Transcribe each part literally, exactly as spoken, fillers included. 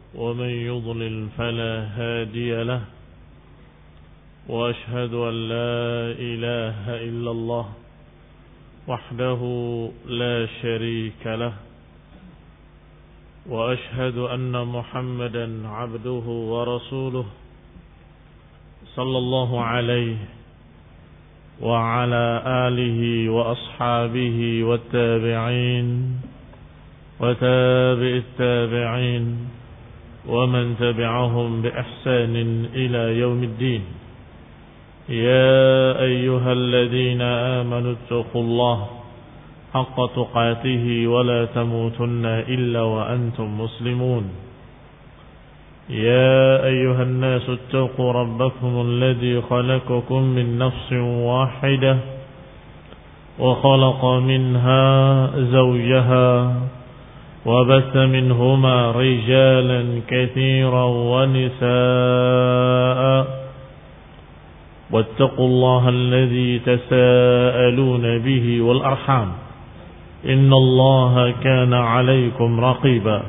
ومن يضلل فلا هادي له وأشهد أن لا إله إلا الله وحده لا شريك له وأشهد أن محمدا عبده ورسوله صلى الله عليه وعلى آله وأصحابه والتابعين وتابع التابعين ومن تبعهم بإحسان إلى يوم الدين. يا أيها الذين آمنوا اتقوا الله حق تقاته ولا تموتن إلا وأنتم مسلمون. يا أيها الناس اتقوا ربكم الذي خلقكم من نفس واحدة وخلق منها زوجها وبث منهما رجالا كثيرا ونساء واتقوا الله الذي تساءلون به والأرحام إن الله كان عليكم رقيبا.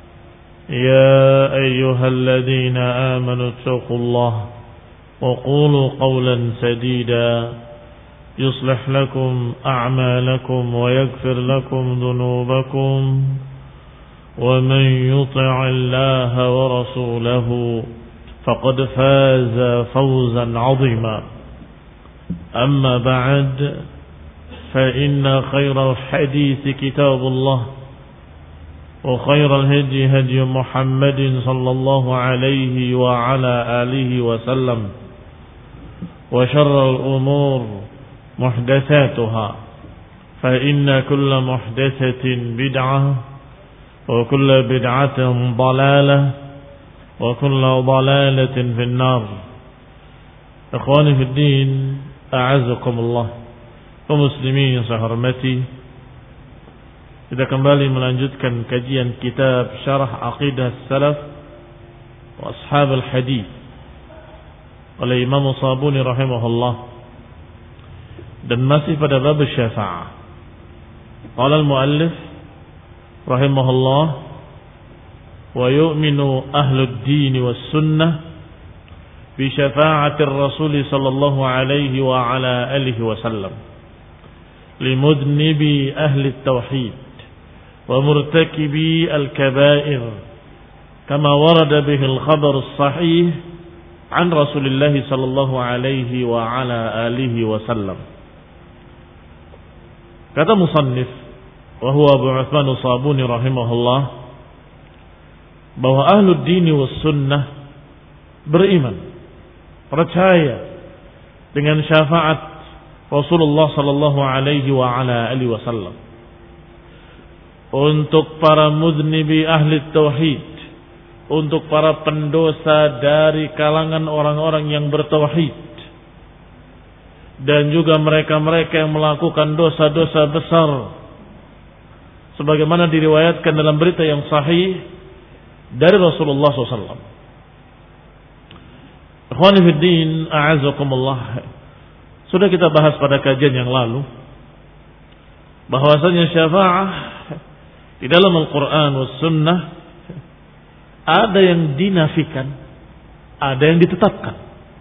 يا أيها الذين آمنوا اتقوا الله وقولوا قولا سديدا يصلح لكم أعمالكم ويغفر لكم ذنوبكم ومن يطع الله ورسوله فقد فاز فوزا عظيما. أما بعد فإن خير الحديث كتاب الله وخير الهدي هدي محمد صلى الله عليه وعلى آله وسلم وشر الأمور محدثاتها فإن كل محدثة بدعة وكل بدعة ضلالة وكل ضلالة في النار. إخواني في الدين أعزكم الله ومسلمين sahormati, kita kembali melanjutkan kajian kitab Syarah Aqidah Salaf wa Ashab al-Hadith oleh Imam Sabuni rahimahullah, dan masih pada bab syafa'ah. Qala al-muallif rahimahullah: wa yu'minu ahlud din was sunnah bi syafa'atir rasul sallallahu alaihi wa ala alihi wasallam limudnibi ahli at-tauhid wa murtakibi al-kaba'ir kama warada bihi al-khabar as-sahih an Rasulillah sallallahu alaihi wa ala alihi wasallam. Kata musannif wa huwa Abu Uthman Sabuni rahimahullah, bahwa ahlud dini was sunnah beriman, percaya dengan syafaat Rasulullah sallallahu alaihi wa ala alihi wasallam untuk para mudnibi ahli tauhid, untuk para pendosa dari kalangan orang-orang yang bertauhid, dan juga mereka-mereka yang melakukan dosa-dosa besar, sebagaimana diriwayatkan dalam berita yang sahih dari Rasulullah sallallahu alaihi wasallam. Ikhwani fi din, a'azakumullah. Sudah kita bahas pada kajian yang lalu bahwasanya syafa'ah di dalam Al-Quran was sunnah ada yang dinafikan, ada yang ditetapkan.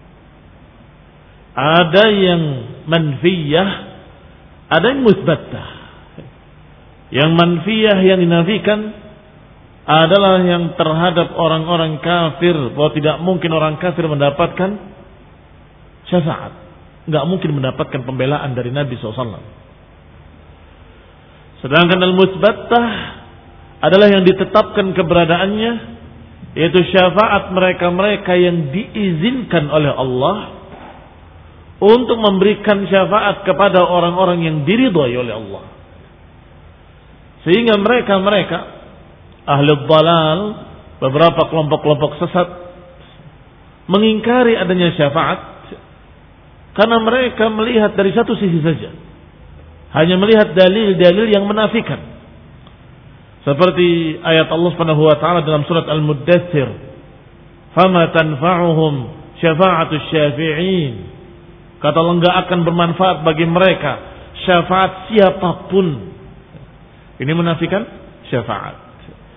Ada yang manfiyah, ada yang musbatah. Yang manfiyah, yang dinafikan adalah yang terhadap orang-orang kafir, bahwa tidak mungkin orang kafir mendapatkan syafaat, tidak mungkin mendapatkan pembelaan dari Nabi shallallahu alaihi wasallam. Sedangkan al-musbatah adalah yang ditetapkan keberadaannya, yaitu syafaat mereka-mereka yang diizinkan oleh Allah untuk memberikan syafaat kepada orang-orang yang diridhai oleh Allah. Sehingga mereka-mereka ahli dhalal, beberapa kelompok-kelompok sesat, mengingkari adanya syafaat karena mereka melihat dari satu sisi saja, hanya melihat dalil-dalil yang menafikan. Seperti ayat Allah Subhanahu wa taala dalam surat Al-Muddatsir, "Fama tanfa'uhum syafa'atus syafi'in." Kata Allah, enggak akan bermanfaat bagi mereka syafaat siapapun. Ini menafikan syafaat.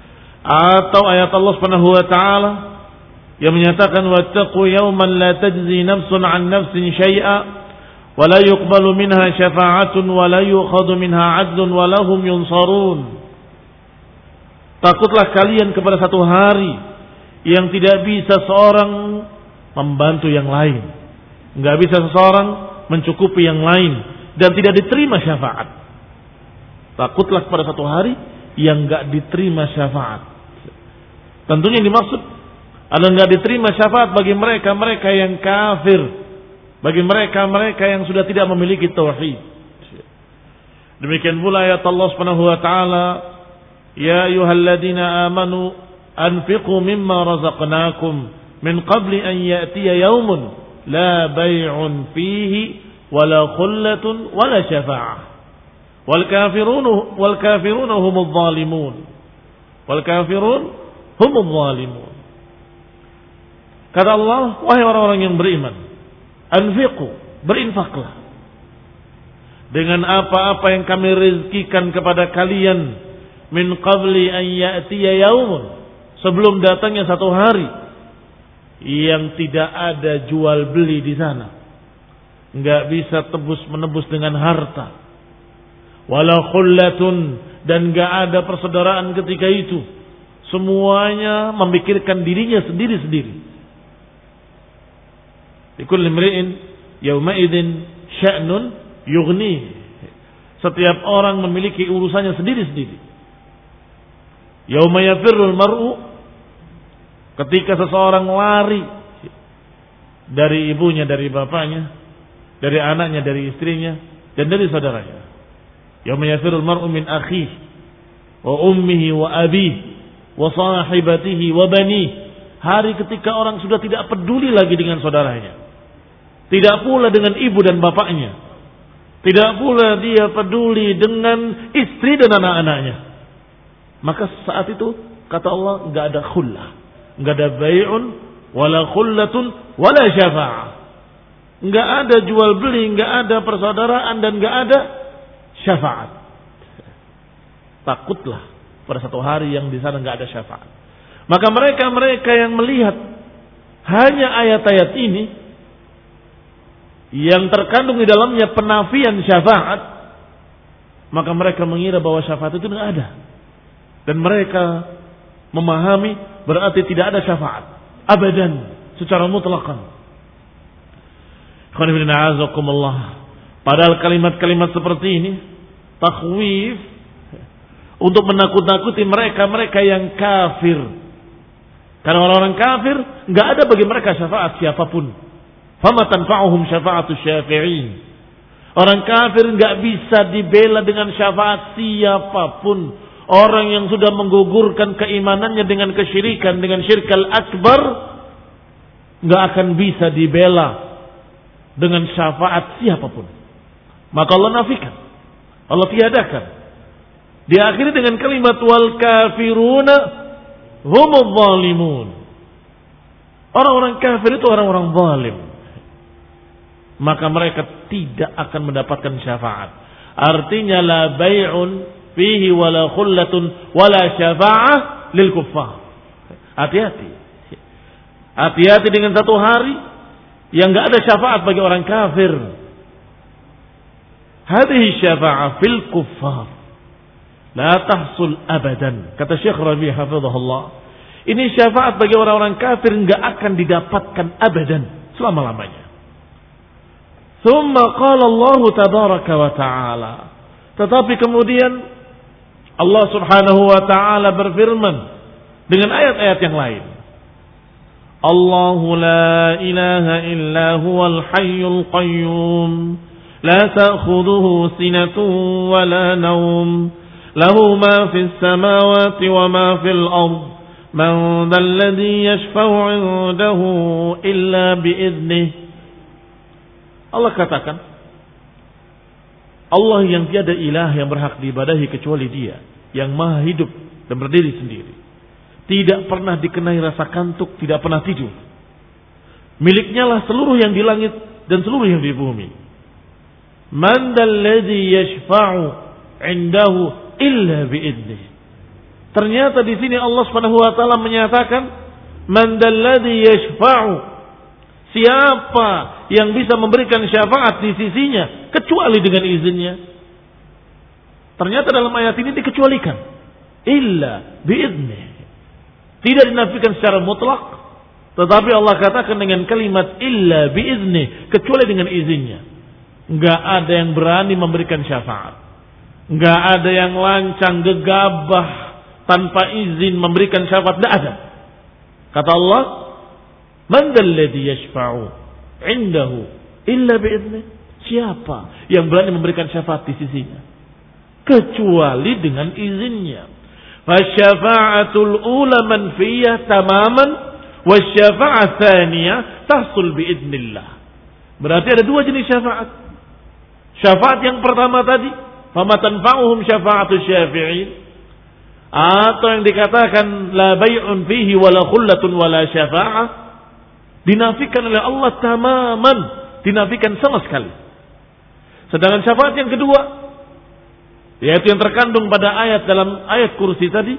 Atau ayat Allah Subhanahu wa taala yang menyatakan wattaqu yawman la tajzi nafsun 'an nafsin syai'a wa la yuqbalu minha syafa'atun wa la yu'khadhu minha 'adlun wa lahum yunsarun. Takutlah kalian kepada satu hari yang tidak bisa seorang membantu yang lain, enggak bisa seseorang mencukupi yang lain, dan tidak diterima syafaat. Takutlah kepada satu hari yang enggak diterima syafaat. Tentunya yang dimaksud adalah enggak diterima syafaat bagi mereka-mereka yang kafir, bagi mereka-mereka yang sudah tidak memiliki tauhid. Demikian pula ayat Allah Subhanahu wa taala, ya ayyuhalladzina amanu anfiqu mimma razaqnakum min qabli an ya'tiya yaumun la bay'un fihi wala khullatun wala syafa'ah wal kafirun wal kafirun humudz zalimun wal kafirun humudz zalimun. Kata Allah, wahai orang-orang yang beriman, anfiqu, berinfaklah dengan apa-apa yang kami rezekikan kepada kalian min qabli an ya'tiya yaumun, sebelum datangnya satu hari yang tidak ada jual beli di sana, enggak bisa tebus menebus dengan harta, wala khullatun, dan enggak ada persaudaraan ketika itu, semuanya memikirkan dirinya sendiri-sendiri. Likulli imri'in yawma idzin sya'nun yughni, setiap orang memiliki urusannya sendiri-sendiri. Yauma yafirrul mar'u, ketika seseorang lari dari ibunya, dari bapaknya, dari anaknya, dari istrinya, dan dari saudaranya. Yauma yafirrul mar'u min akhihi wa ummihi wa abihi wa sahibatihi wa banihi. Hari ketika orang sudah tidak peduli lagi dengan saudaranya, tidak pula dengan ibu dan bapaknya, tidak pula dia peduli dengan istri dan anak-anaknya. Maka saat itu kata Allah enggak ada khullah, enggak ada bai'un wala khullatun wala syafa'ah. Enggak ada jual beli, enggak ada persaudaraan, dan enggak ada syafaat. Takutlah pada satu hari yang di sana enggak ada syafaat. Maka mereka-mereka yang melihat hanya ayat-ayat ini yang terkandung di dalamnya penafian syafaat, maka mereka mengira bahwa syafaat itu enggak ada. Dan mereka memahami berarti tidak ada syafaat abadan secara mutlaqan. Padahal kalimat-kalimat seperti ini takhwif untuk menakut-nakuti mereka-mereka yang kafir. Karena orang-orang kafir enggak ada bagi mereka syafaat siapapun. Fama tanfa'uhum syafa'atus syafi'in. Orang kafir enggak bisa dibela dengan syafaat siapapun. Orang yang sudah menggugurkan keimanannya dengan kesyirikan, dengan syirkal akbar, enggak akan bisa dibela dengan syafaat siapapun. Maka Allah nafikan, Allah tiadakan. Diakhiri dengan kalimat wal kafiruna humudz zalimun. Orang-orang kafir itu orang-orang zalim. Maka mereka tidak akan mendapatkan syafaat. Artinya la bai'un fihi wala khullatun wala syafa'ah lil kuffar. Hati-hati. Hati-hati dengan satu hari yang enggak ada syafaat bagi orang kafir. Hadhihi syafa'ah fil kuffar la tahsul abadan. Kata Syekh Rabi' hafizahullah, ini syafaat bagi orang-orang kafir enggak akan didapatkan abadan, selama-lamanya. Tsumma qala Allah tabaraka wa ta'ala, tetapi kemudian Allah Subhanahu wa taala berfirman dengan ayat-ayat yang lain. Allahu la ilaha illa huwal hayyul qayyum la ta'khudhuhu sinatun wa la nawm lahu ma fis samawati wa ma fil ard man dhal ladzi yashfa'u 'indahu illa bi idnihi. Allah katakan, Allah yang tiada ilah yang berhak diibadahi kecuali Dia, yang maha hidup dan berdiri sendiri, tidak pernah dikenai rasa kantuk, tidak pernah tidur. Miliknya lah seluruh yang di langit dan seluruh yang di bumi. Man dalladzi yashfa'u 'indahu illa bi'idnih. Ternyata di sini Allah Subhanahu wa taala menyatakan, "Man dalladzi yashfa'u?" Siapa yang bisa memberikan syafaat di sisinya kecuali dengan izinnya? Ternyata dalam ayat ini dikecualikan. Illa bi'idznih. Tidak dinafikan secara mutlak, tetapi Allah katakan dengan kalimat illa bi'idznih, kecuali dengan izinnya. Enggak ada yang berani memberikan syafaat. Enggak ada yang lancang gegabah tanpa izin memberikan syafaat, tidak ada. Kata Allah, "Man dzalladzi yashfa'u 'indahu illa bi'idznih?" Siapa yang berani memberikan syafaat di sisinya kecuali dengan izinnya? Fasyafa'atul ula manfiyah tamaman wasyafa'at tsaniyah tahsul biidznillah. Berarti ada dua jenis syafaat. Syafaat yang pertama tadi, fama tanfa'uhum syafa'atus syafi'in, atau yang dikatakan la bay'un fihi wala khullatun wala syafa'ah, dinafikan oleh Allah tamaman, dinafikan sama sekali. Sedangkan syafaat yang kedua, yaitu yang terkandung pada ayat dalam ayat kursi tadi,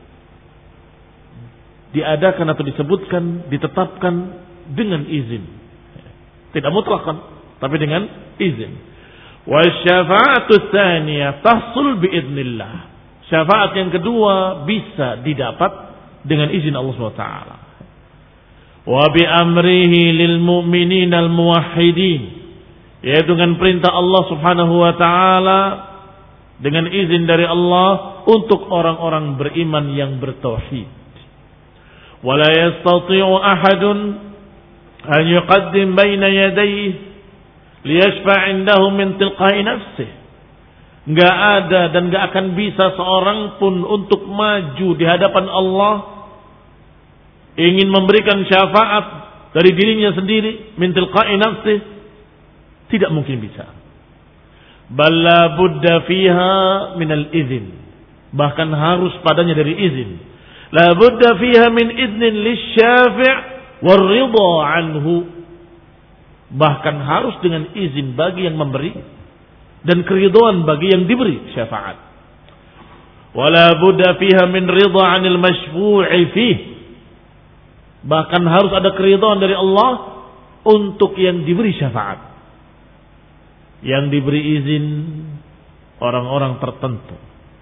diadakan atau disebutkan, ditetapkan dengan izin. Tidak mutlakan, tapi dengan izin. Wa syafa'atu tsaniyah tahsul biidznillah. Syafaat yang kedua bisa didapat dengan izin Allah subhanahu wa taala. Wa bi amrihi lil mu'minina al muwahhidin, yaitu dengan perintah Allah Subhanahu wa taala, dengan izin dari Allah untuk orang-orang beriman yang bertauhid. Wa la yastati'u ahadun an yuqaddim baina yadayhi liyashfa' 'indahu min tilqa'i nafsihi. Enggak ada dan enggak akan bisa seorang pun untuk maju di hadapan Allah ingin memberikan syafaat dari dirinya sendiri, min tilqa'i nafsihi, tidak mungkin bisa. Balla budda fiha minal izin, bahkan harus padanya dari izin. La budda fiha min idnin lisyafi' war ridha anhu, bahkan harus dengan izin bagi yang memberi dan keridhaan bagi yang diberi syafaat. Wala budda fiha min ridha 'anil masyfu'i fih, bahkan harus ada keridhaan dari Allah untuk yang diberi syafaat. Yang diberi izin orang-orang tertentu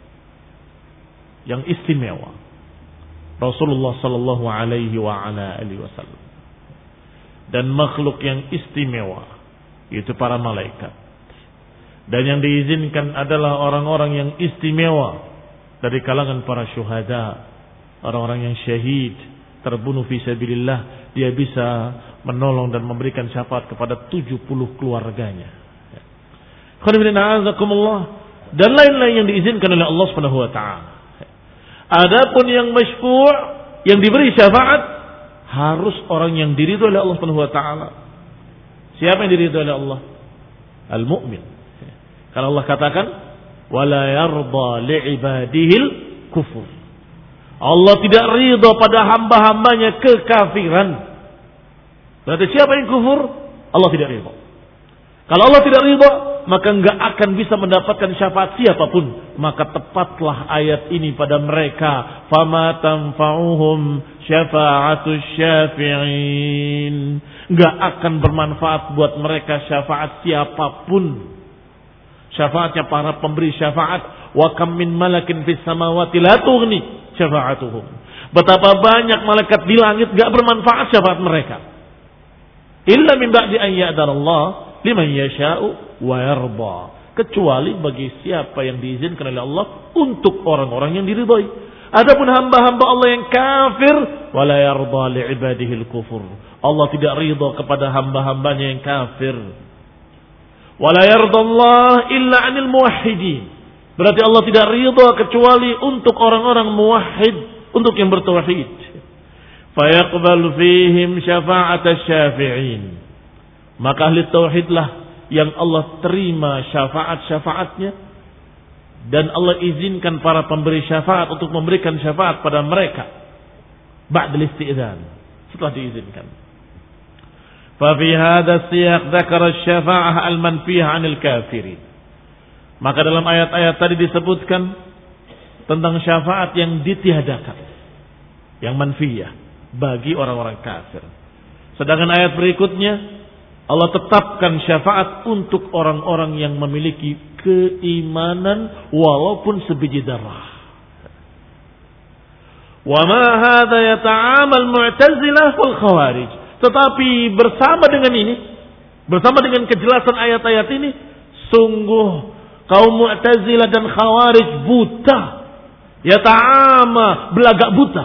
yang istimewa, Rasulullah sallallahu alaihi wa ala alihi wasallam, dan makhluk yang istimewa yaitu para malaikat. Dan yang diizinkan adalah orang-orang yang istimewa dari kalangan para syuhada, orang-orang yang syahid, terbunuh fi sabilillah, dia bisa menolong dan memberikan syafaat kepada tujuh puluh keluarganya. Dan lain-lain yang diizinkan oleh Allah Subhanahu wa taala. Adapun yang masyfu', yang diberi syafaat, harus orang yang diridhoi oleh Allah Subhanahu wa taala. Siapa yang diridhoi oleh Allah? Al-mu'min. Karena Allah katakan, wala yarda li'ibadihil kufur. Allah tidak ridha pada hamba-hambanya kekafiran. Berarti siapa yang kufur? Allah tidak ridha. Kalau Allah tidak ridha, maka enggak akan bisa mendapatkan syafaat siapapun. Maka tepatlah ayat ini pada mereka, fama tanfa'uhum syafa'atus syafi'in. Enggak akan bermanfaat buat mereka syafaat siapapun. Syafaatnya para pemberi syafaat. Wa kam min malakin fis samawati la tughni syafa'atuhum. Betapa banyak malaikat di langit enggak bermanfaat syafaat mereka. Illa min ba'di an ya'darallah liman yasha'u wa yarda, kecuali bagi siapa yang diizinkan oleh Allah untuk orang-orang yang diridhai. Adapun hamba-hamba Allah yang kafir, wala yarda li ibadihi al-kufur. Allah tidak ridha kepada hamba-hambanya yang kafir. Wala yarda Allah illa 'anil muwahhidin. Berarti Allah tidak ridha kecuali untuk orang-orang muwahhid, untuk yang bertauhid. Fayaqbalu fihim syafa'at asy-syafi'in. Maka ahli tauhidlah yang Allah terima syafaat-syafaatnya, dan Allah izinkan para pemberi syafaat untuk memberikan syafaat pada mereka ba'dal isti'dzan, setelah diizinkan. Fa fi hadha siyaq dzakara asy-syafa'ah al-manfiyah 'anil kafirin. Maka dalam ayat-ayat tadi disebutkan tentang syafaat yang ditiadakan, yang manfiyah bagi orang-orang kafir. Sedangkan ayat berikutnya Allah tetapkan syafaat untuk orang-orang yang memiliki keimanan walaupun sebiji darah. Wa ma hadza yata'amal Mu'tazilah wal Khawarij. Tetapi bersama dengan ini, bersama dengan kejelasan ayat-ayat ini, sungguh kaum Mu'tazilah dan Khawarij buta. Yata'ama, belagak buta.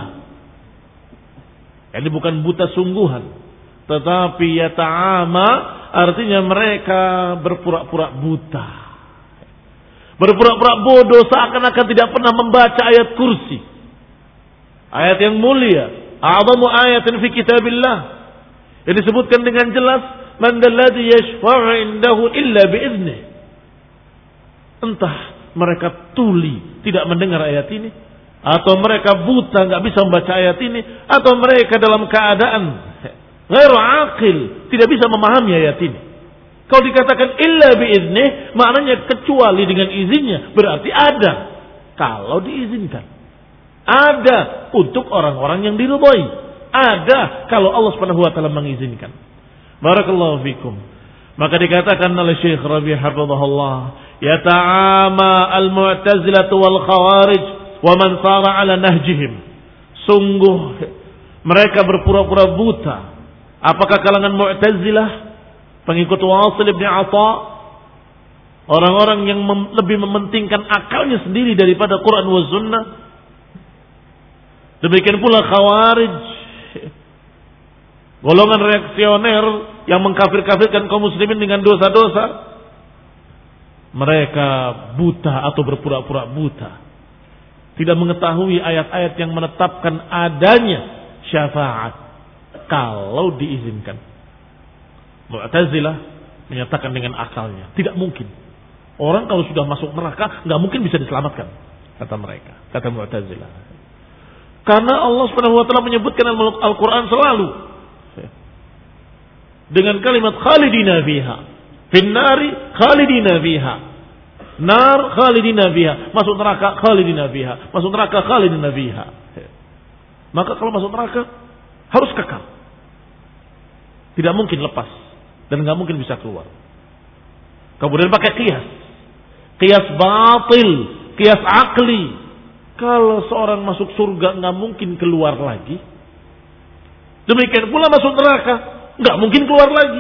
Ini bukan buta sungguhan, tetapi yata'ama artinya mereka berpura-pura buta. Berpura-pura bodoh seakan-akan tidak pernah membaca ayat kursi. Ayat yang mulia, a'zamu ayatin fi kitabillah. Yang disebutkan dengan jelas, man dalladhi yashfa'u indahu illa bi'idnih. Entah mereka tuli tidak mendengar ayat ini, atau mereka buta nggak bisa membaca ayat ini, atau mereka dalam keadaan ghairu aqil, tidak bisa memahami ayat ini. Kalau dikatakan illa bi'idnih, maknanya kecuali dengan izinnya, berarti ada. Kalau diizinkan, ada untuk orang-orang yang diridhai, ada kalau Allah Subhanahu wa taala mengizinkan. Barakallahu fikum. Maka dikatakan oleh Syekh Rabi' hafizahullah, yata'ama al-Mu'tazilah wal Khawarij wa man sara ala nahjihim. Sungguh mereka berpura-pura buta. Apakah kalangan Mu'tazilah, pengikut Wasil bin Atha, orang-orang yang mem- lebih mementingkan akalnya sendiri daripada Quran wa Sunnah? Demikian pula Khawarij, golongan reaksioner yang mengkafir-kafirkan kaum muslimin dengan dosa-dosa. Mereka buta atau berpura-pura buta, tidak mengetahui ayat-ayat yang menetapkan adanya syafaat kalau diizinkan. Mu'tazilah menyatakan dengan akalnya, tidak mungkin. Orang kalau sudah masuk neraka nggak mungkin bisa diselamatkan, kata mereka, kata Mu'tazilah. Karena Allah Subhanahu wa taala menyebutkan dalam Al-Qur'an selalu dengan kalimat khalidina fiha, finnari khalidina fiha, nar khalidina fiha, masuk neraka khalidina fiha, masuk neraka khalidina fiha. Maka kalau masuk neraka harus kekal, tidak mungkin lepas dan nggak mungkin bisa keluar. Kemudian pakai kias, kias batil, kias akli. Kalau seorang masuk surga nggak mungkin keluar lagi, demikian pula masuk neraka nggak mungkin keluar lagi.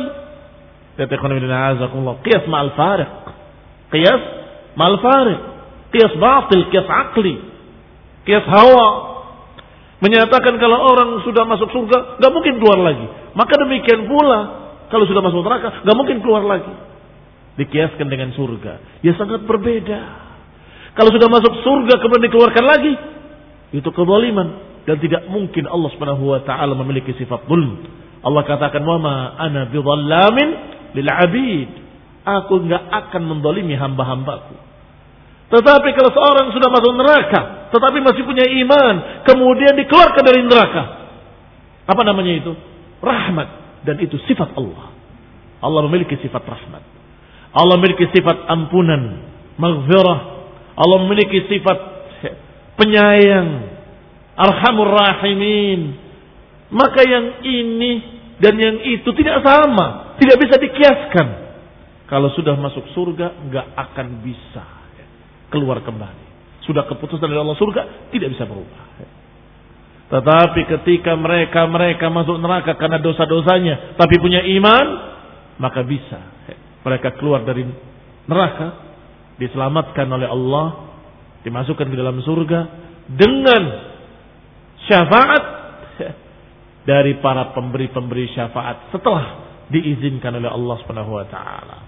Qiyas ma'al fariq, qiyas ma'al fariq, qiyas batil, qiyas akli, qiyas hawa. Menyatakan kalau orang sudah masuk surga nggak mungkin keluar lagi. Maka demikian pula kalau sudah masuk neraka nggak mungkin keluar lagi. Dikiaskan dengan surga, ya sangat berbeda. Kalau sudah masuk surga kemudian dikeluarkan lagi, itu kezaliman, dan tidak mungkin Allah Subhanahu wa taala memiliki sifat zulm. Allah katakan, "Wa ma ana bidzallamin lil 'abid." Aku enggak akan menzalimi hamba-hambaku. Tetapi kalau seorang sudah masuk neraka tetapi masih punya iman, kemudian dikeluarkan dari neraka, apa namanya itu? Rahmat, dan itu sifat Allah. Allah memiliki sifat rahmat. Allah memiliki sifat ampunan, maghfirah. Allah memiliki sifat penyayang, arhamur rahimin. Maka yang ini dan yang itu tidak sama, tidak bisa dikiaskan. Kalau sudah masuk surga nggak akan bisa keluar kembali. Sudah keputusan dari Allah surga, tidak bisa berubah. Tetapi ketika mereka-mereka masuk neraka karena dosa-dosanya tapi punya iman, maka bisa mereka keluar dari neraka, diselamatkan oleh Allah, dimasukkan ke dalam surga dengan syafaat dari para pemberi-pemberi syafaat setelah diizinkan oleh Allah Subhanahu wa taala.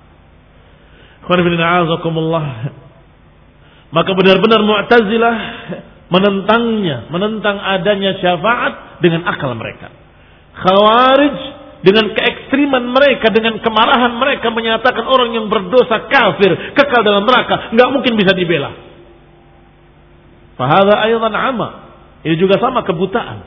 Maka benar-benar Mu'tazilah menentangnya, menentang adanya syafaat dengan akal mereka. Khawarij dengan keekstriman mereka, dengan kemarahan mereka menyatakan orang yang berdosa kafir, kekal dalam neraka, nggak mungkin bisa dibela. Fahadha aydan ama. Ini juga sama kebutaan.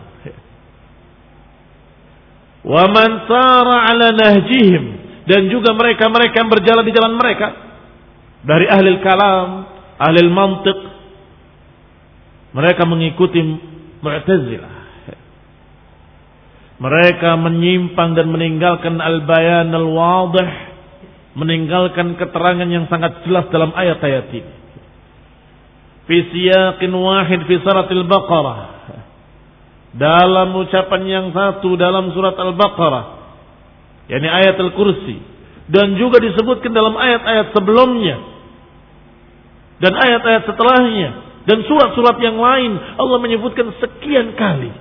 Wa man sara ala nahjihim, dan juga mereka-mereka yang berjalan di jalan mereka dari ahli kalam, ahli mantiq, Mereka mengikuti Mu'tazilah. Mereka menyimpang dan meninggalkan al-bayan al-wadih, meninggalkan keterangan yang sangat jelas dalam ayat-ayat ini. Fi siyaqin wahid fi suratil Baqarah. Dalam ucapan yang satu dalam surat Al-Baqarah, yakni ayat Al-Kursi, dan juga disebutkan dalam ayat-ayat sebelumnya dan ayat-ayat setelahnya dan surat-surat yang lain, Allah menyebutkan sekian kali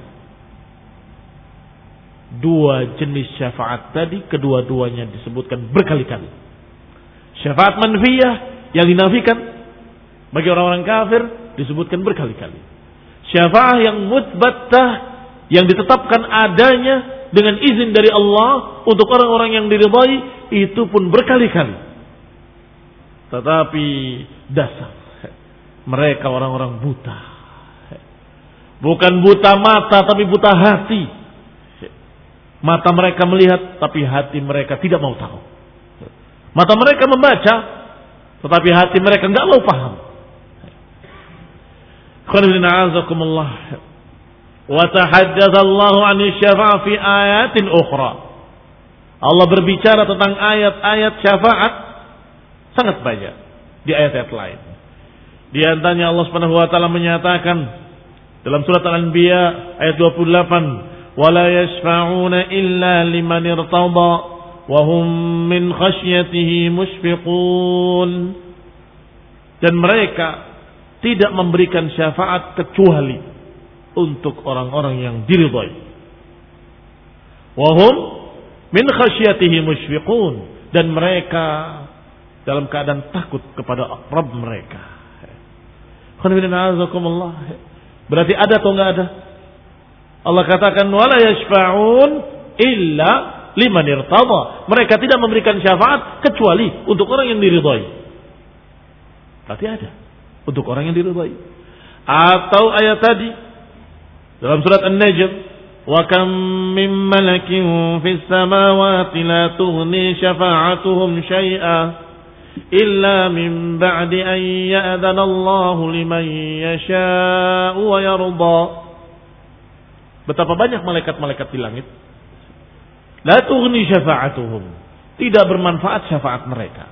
dua jenis syafaat tadi, kedua-duanya disebutkan berkali-kali. Syafaat manfiyah yang dinafikan bagi orang-orang kafir disebutkan berkali-kali. Syafaat yang mutsbatah yang ditetapkan adanya dengan izin dari Allah untuk orang-orang yang diridhai itu pun berkali-kali. Tetapi dasar mereka orang-orang buta. Bukan buta mata tapi buta hati. Mata mereka melihat tapi hati mereka tidak mau tahu. Mata mereka membaca tetapi hati mereka enggak mau paham. Wa tahaddatsa Allah 'an asy-syafa'ah fi ayatin ukhra. Allah berbicara tentang ayat-ayat syafaat sangat banyak di ayat-ayat lain. Di antaranya Allah Subhanahu wa taala menyatakan dalam surat Al-Anbiya ayat dua puluh delapan, "Wa la yashfa'una illa liman irtada wa hum min khasyatihi mushfiqun." Dan mereka tidak memberikan syafaat kecuali untuk orang-orang yang diridhai. Wa hum min khasyatihi mushfiqun, dan mereka dalam keadaan takut kepada Rabb mereka. Berarti ada atau enggak ada? Allah katakan wala yashfa'un illa liman irtada. Mereka tidak memberikan syafaat kecuali untuk orang yang diridhai. Berarti ada untuk orang yang diridhai. Atau ayat tadi dalam surat An-Najm, wa kam min malakin fis samawati la tughni syafa'atuhum syai'a illa min ba'di an ya'dhana Allahu liman yasha'u wa yarda. Betapa banyak malaikat-malaikat di langit, la tughni syafa'atuhum, tidak bermanfaat syafaat mereka,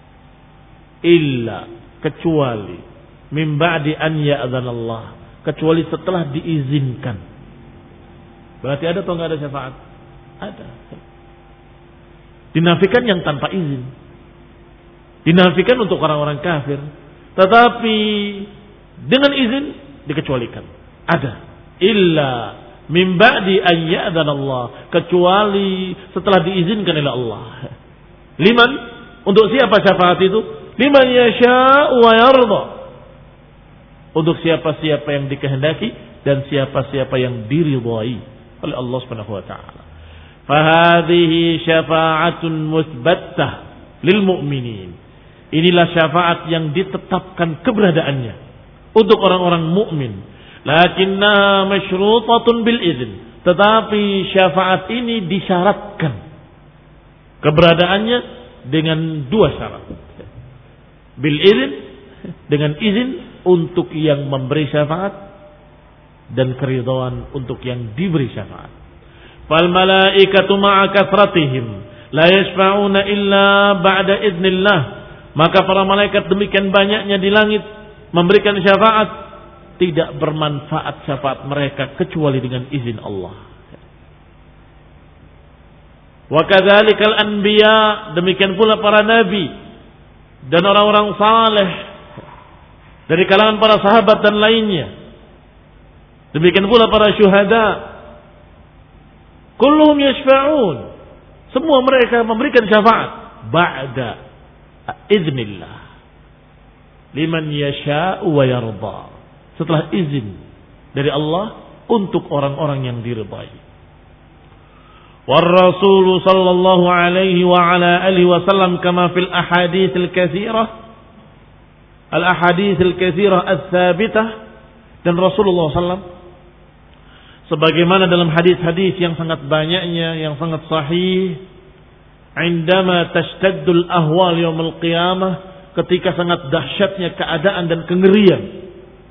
illa, kecuali, min ba'di an ya'dhana Allah, kecuali setelah diizinkan. Berarti ada atau enggak ada syafaat? Ada. Dinafikan yang tanpa izin, dinafikan untuk orang-orang kafir, tetapi dengan izin dikecualikan. Ada. Illa min ba'di an ya'dhana Allah, kecuali setelah diizinkan oleh Allah. Liman, untuk siapa syafaat itu? Liman yasha'u wa yarda, untuk siapa-siapa yang dikehendaki dan siapa-siapa yang diridhai oleh Allah Subhanahu wa taala. Fa hadhihi syafa'atun mutsbattah lil mu'minin. Inilah syafaat yang ditetapkan keberadaannya untuk orang-orang mukmin. Lakinna masyrutatun bil izn. Tetapi syafaat ini disyaratkan keberadaannya dengan dua syarat. Bil izn, dengan izin untuk yang memberi syafaat, dan keridhaan untuk yang diberi syafaat. Fal malaikatu ma'a kathratihim la yashfa'una illa ba'da idznillah. Maka para malaikat demikian banyaknya di langit memberikan syafaat, tidak bermanfaat syafaat mereka kecuali dengan izin Allah. Wa kadzalikal anbiya, demikian pula para nabi dan orang-orang saleh dari kalangan para sahabat dan lainnya. Demikian pula para syuhada. Kulluhum yashfa'un. Semua mereka memberikan syafaat ba'da iznillah. Liman yasha'u wa yarda. Setelah izin dari Allah untuk orang-orang yang diridhai. War Rasul sallallahu alaihi wa ala alihi wasallam kama fil ahaditsil katsirah. Al-ahadits al-katsirah ats-tsabitah, dan Rasulullah sallallahu alaihi wasallam sebagaimana dalam hadis-hadis yang sangat banyaknya yang sangat sahih, indama tashtaddul ahwal yaumil qiyamah, ketika sangat dahsyatnya keadaan dan kengerian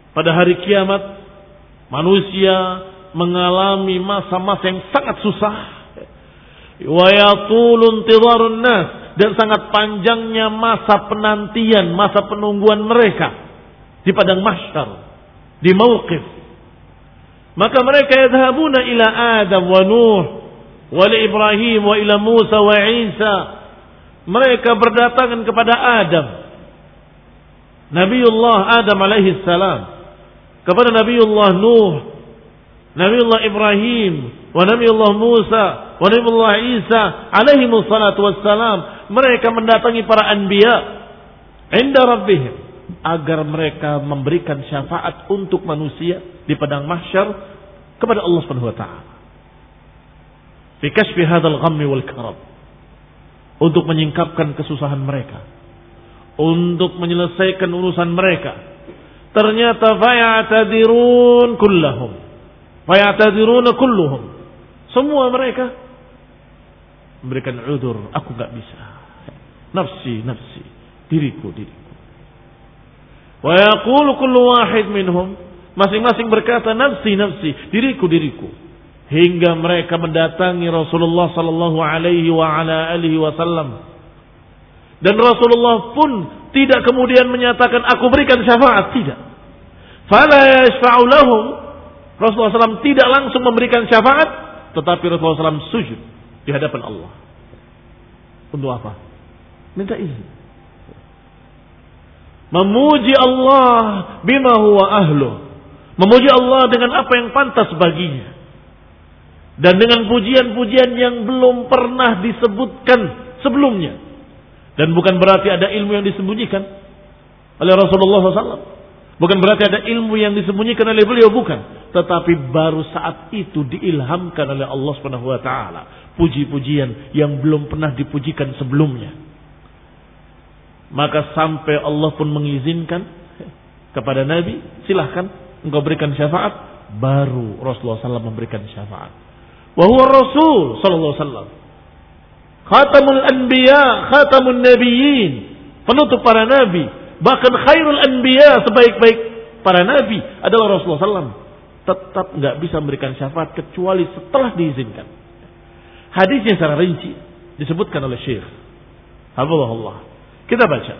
pada hari kiamat manusia mengalami masa-masa yang sangat susah. Wa yatulun intidharun nas, dan sangat panjangnya masa penantian, masa penungguan mereka di padang mahsyar, di mauqif. Maka mereka yadhhabuna ila Adam wa Nuh wa li Ibrahim wa ila Musa wa Isa. Mereka berdatangan kepada Adam, Nabiullah Adam alaihi salam, kepada Nabiullah Nuh, Nabiullah Ibrahim, wa Nabiullah Musa, wa Nabiullah Isa alaihi wassalatu wassalam. Mereka mendatangi para anbiya inda rabbihim agar mereka memberikan syafaat untuk manusia di padang mahsyar kepada Allah Subhanahu wa taala. Fi kashfi hadzal ghammi wal karab, untuk menyingkapkan kesusahan mereka, untuk menyelesaikan urusan mereka. Ternyata fayatadirun kullahum, fayatadiruna kulluhum, semua mereka memberikan udzur, aku enggak bisa, nafsi nafsi, diriku diriku. Wa yaqulu kullu wahid minhum, masing-masing berkata nafsi nafsi, diriku diriku. Hingga mereka mendatangi Rasulullah sallallahu alaihi wa ala alihi wasallam. Dan Rasulullah pun tidak kemudian menyatakan aku berikan syafaat, tidak. Fala yashfa'u lahum, Rasulullah sallallahu alaihi wasallam tidak langsung memberikan syafaat, tetapi Rasulullah sallallahu alaihi wasallam sujud di hadapan Allah. Untuk apa? Minta izin. Memuji Allah bima huwa ahluh, memuji Allah dengan apa yang pantas baginya, dan dengan pujian-pujian yang belum pernah disebutkan sebelumnya. Dan bukan berarti ada ilmu yang disembunyikan oleh Rasulullah shallallahu alaihi wasallam. Bukan berarti ada ilmu yang disembunyikan oleh beliau, bukan. Tetapi baru saat itu diilhamkan oleh Allah subhanahu wa ta'ala puji-pujian yang belum pernah dipujikan sebelumnya. Maka sampai Allah pun mengizinkan kepada Nabi, silahkan engkau berikan syafaat. Baru Rasulullah shallallahu alaihi wasallam memberikan syafaat. Wa huwa Rasul sallallahu alaihi wasallam, khatamul anbiya, khatamun nabiyyin, penutup para nabi, bahkan khairul anbiya, sebaik-baik para nabi adalah Rasulullah sallallahu alaihi wasallam. Tetap enggak bisa memberikan syafaat kecuali setelah diizinkan. Hadisnya secara rinci disebutkan oleh Syekh hafizahullah. Kita baca.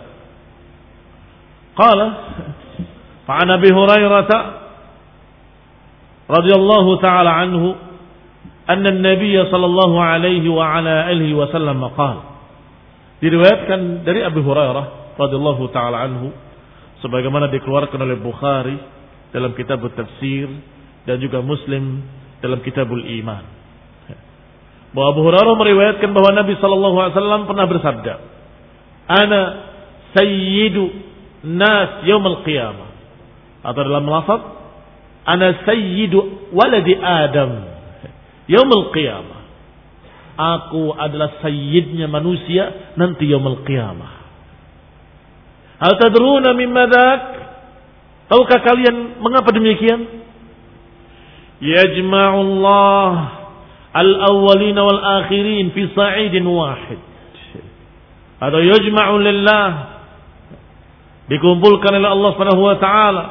Qala fa an Abi Hurairah radhiyallahu taala anhu أن النبي صلى الله عليه وعلى آله وسلم قال, diriwayatkan dari Abu Hurairah radhiyallahu taala anhu sebagaimana dikeluarkan oleh Bukhari dalam kitab tafsir dan juga Muslim dalam kitabul iman, bahwa Abu Hurairah meriwayatkan bahwa Nabi sallallahu alaihi wasallam pernah bersabda, ana sayyidu nas yaumil qiyamah, atau dalam lafaz ana sayyidu waladi Adam yaumul qiyamah, aku adalah sayyidnya manusia nanti yaumul qiyamah. Hal tadruna mimma dzak? Tahukah kalian mengapa demikian? Yajma'u Allah al-awwalin wal akhirin fi sa'idin wahid. Atau yajma'u lillah, dikumpulkan oleh Allah Subhanahu wa taala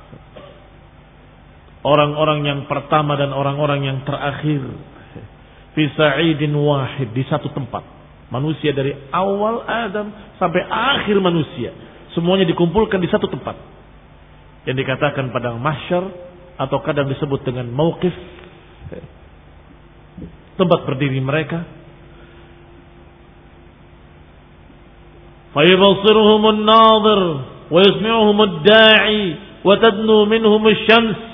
orang-orang yang pertama dan orang-orang yang terakhir fi sa'idin wahid, di satu tempat. Manusia dari awal Adam sampai akhir manusia semuanya dikumpulkan di satu tempat yang dikatakan padang mahsyar, atau kadang disebut dengan mauqif, tempat berdiri mereka. Fa yubsiruhumun nadhir wa yasmi'uhumud da'i wa tadnu minhum asy-syams.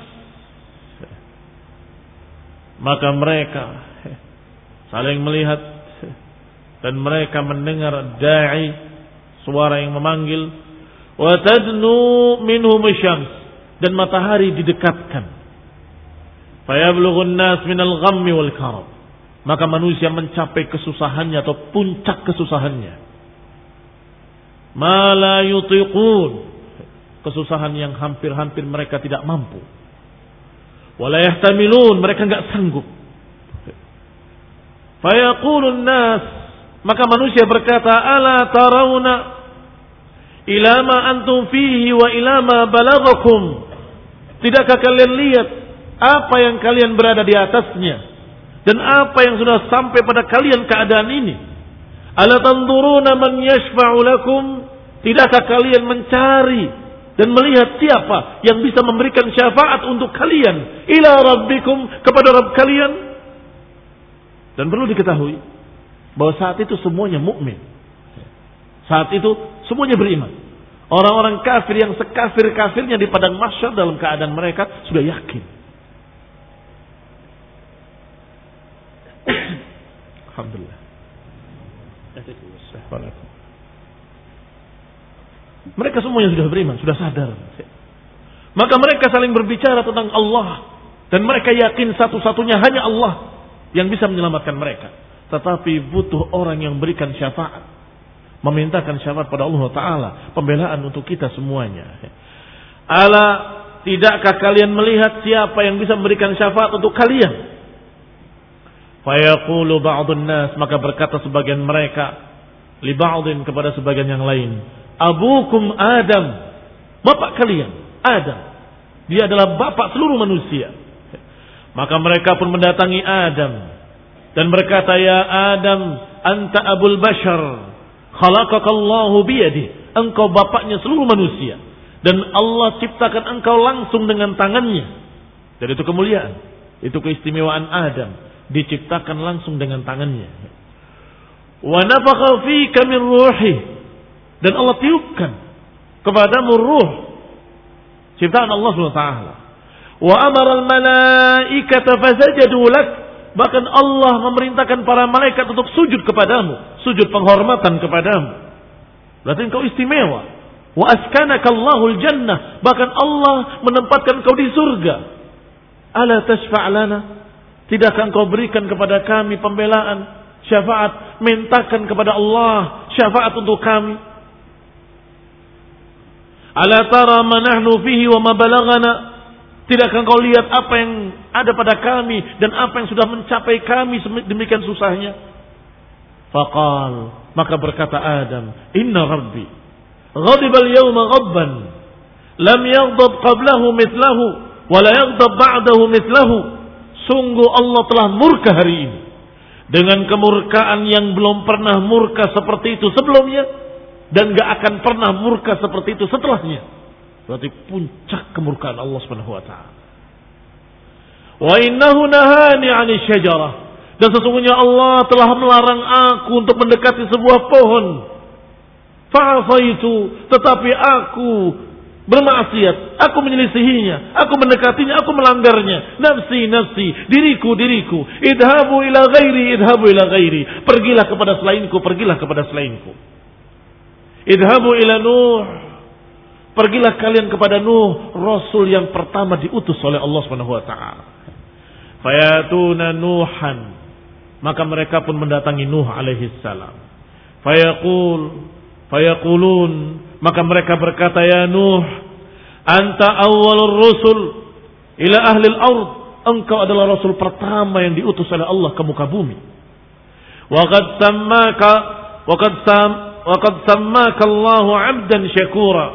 Maka mereka saling melihat dan mereka mendengar da'i, suara yang memanggil, wa tadnu minhum asy-syams, dan matahari didekatkan. Fayablughu an-nas minal ghammi wal karab, maka manusia mencapai kesusahannya atau puncak kesusahannya. Ma la yutiqun, kesusahan yang hampir-hampir mereka tidak mampu. Wala yahtamilun, mereka enggak sanggup. Fayaqulun nas, maka manusia berkata, ala tarawna ila ma antum fihi wa ila ma balaghakum Tidakkah kalian lihat apa yang kalian berada di atasnya dan apa yang sudah sampai pada kalian keadaan ini? Ala tanzuruna man yashfa'u lakum? Tidakkah kalian mencari dan melihat siapa yang bisa memberikan syafaat untuk kalian ila rabbikum, kepada Rabb kalian? Dan perlu diketahui bahwa saat itu semuanya mukmin. Saat itu semuanya beriman. Orang-orang kafir yang sekafir-kafirnya di padang mahsyar dalam keadaan mereka sudah yakin. Alhamdulillah. Mereka semuanya sudah beriman, sudah sadar. Maka mereka saling berbicara tentang Allah. Dan mereka yakin satu-satunya hanya Allah yang bisa menyelamatkan mereka. Tetapi butuh orang yang berikan syafaat. Memintakan syafaat pada Allah Ta'ala. Pembelaan untuk kita semuanya. Ala, tidakkah kalian melihat siapa yang bisa memberikan syafaat untuk kalian? Fayaqulu ba'dun nas, maka berkata sebagian mereka li ba'din, kepada sebagian yang lain, abukum Adam, bapak kalian Adam, dia adalah bapak seluruh manusia. Maka mereka pun mendatangi Adam dan berkata, ya Adam, anta abul bashar, khalaqakallahu biyadi, engkau bapaknya seluruh manusia dan Allah ciptakan engkau langsung dengan tangannya. Dan itu kemuliaan, itu keistimewaan Adam, diciptakan langsung dengan tangannya. Wa nafakha fika min ruhi, dan Allah tiupkan kepadamu ruh ciptaan Allah Subhanahu wa taala. Wa amara al malaikata fasajadu lak, bahkan Allah memerintahkan para malaikat untuk sujud kepadamu, sujud penghormatan kepadamu. Berarti engkau istimewa. Wa askanaka Allahul jannah, bahkan Allah menempatkan engkau di surga. Ala tashfa' lana, tidakkah engkau berikan kepada kami pembelaan, syafaat, mintakan kepada Allah syafaat untuk kami? Ala tara ma nahnu fihi wa ma balagana, tidakkah engkau lihat apa yang ada pada kami dan apa yang sudah mencapai kami demikian susahnya? Faqal, maka berkata Adam, inna rabbi ghadiba al-yawma ghadban lam yaghdab qablahu mithlahu wa la yaghdab ba'dahu mithlahu. Sungguh Allah telah murka hari ini dengan kemurkaan yang belum pernah murka seperti itu sebelumnya dan gak akan pernah murka seperti itu setelahnya. Berarti puncak kemurkaan Allah Subhanahu wa taala. Wa innahu nahani 'ani syajarah, dan sesungguhnya Allah telah melarang aku untuk mendekati sebuah pohon. Fa'asaitu, tetapi aku bermaksiat, aku menyelisihinya, aku mendekatinya, aku melanggarnya. Nafsi, nafsi, diriku, diriku. Idhabu ila ghairi, idhabu ila ghairi. Pergilah kepada selainku, pergilah kepada selainku. Idhabu ila Nuh, pergilah kalian kepada Nuh, Rasul yang pertama diutus oleh Allah Subhanahu wa taala. Fayatuna Nuhan, maka mereka pun mendatangi Nuh alaihi salam. Fayaqul, fayaqulun, maka mereka berkata, ya Nuh, anta awwalur rusul ila ahli al-ard, engkau adalah rasul pertama yang diutus oleh Allah ke muka bumi. Wa qad sammaka wa qad sam wa qad sammaka Allahu 'abdan syakura.